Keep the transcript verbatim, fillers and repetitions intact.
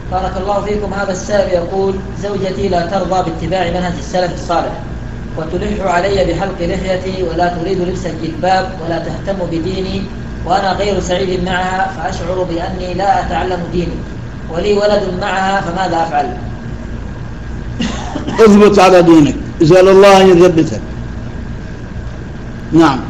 بارك الله فيكم. هذا السائل يقول: زوجتي لا ترضى باتباع منهج السلف الصالح، وتلح علي بحلق لحيتي، ولا تريد لبس الجلباب، ولا تهتم بديني، وأنا غير سعيد معها، فأشعر بأني لا أتعلم ديني، ولي ولد معها، فماذا أفعل؟ اضبط على دينك، اسأل الله أن يثبتك. نعم.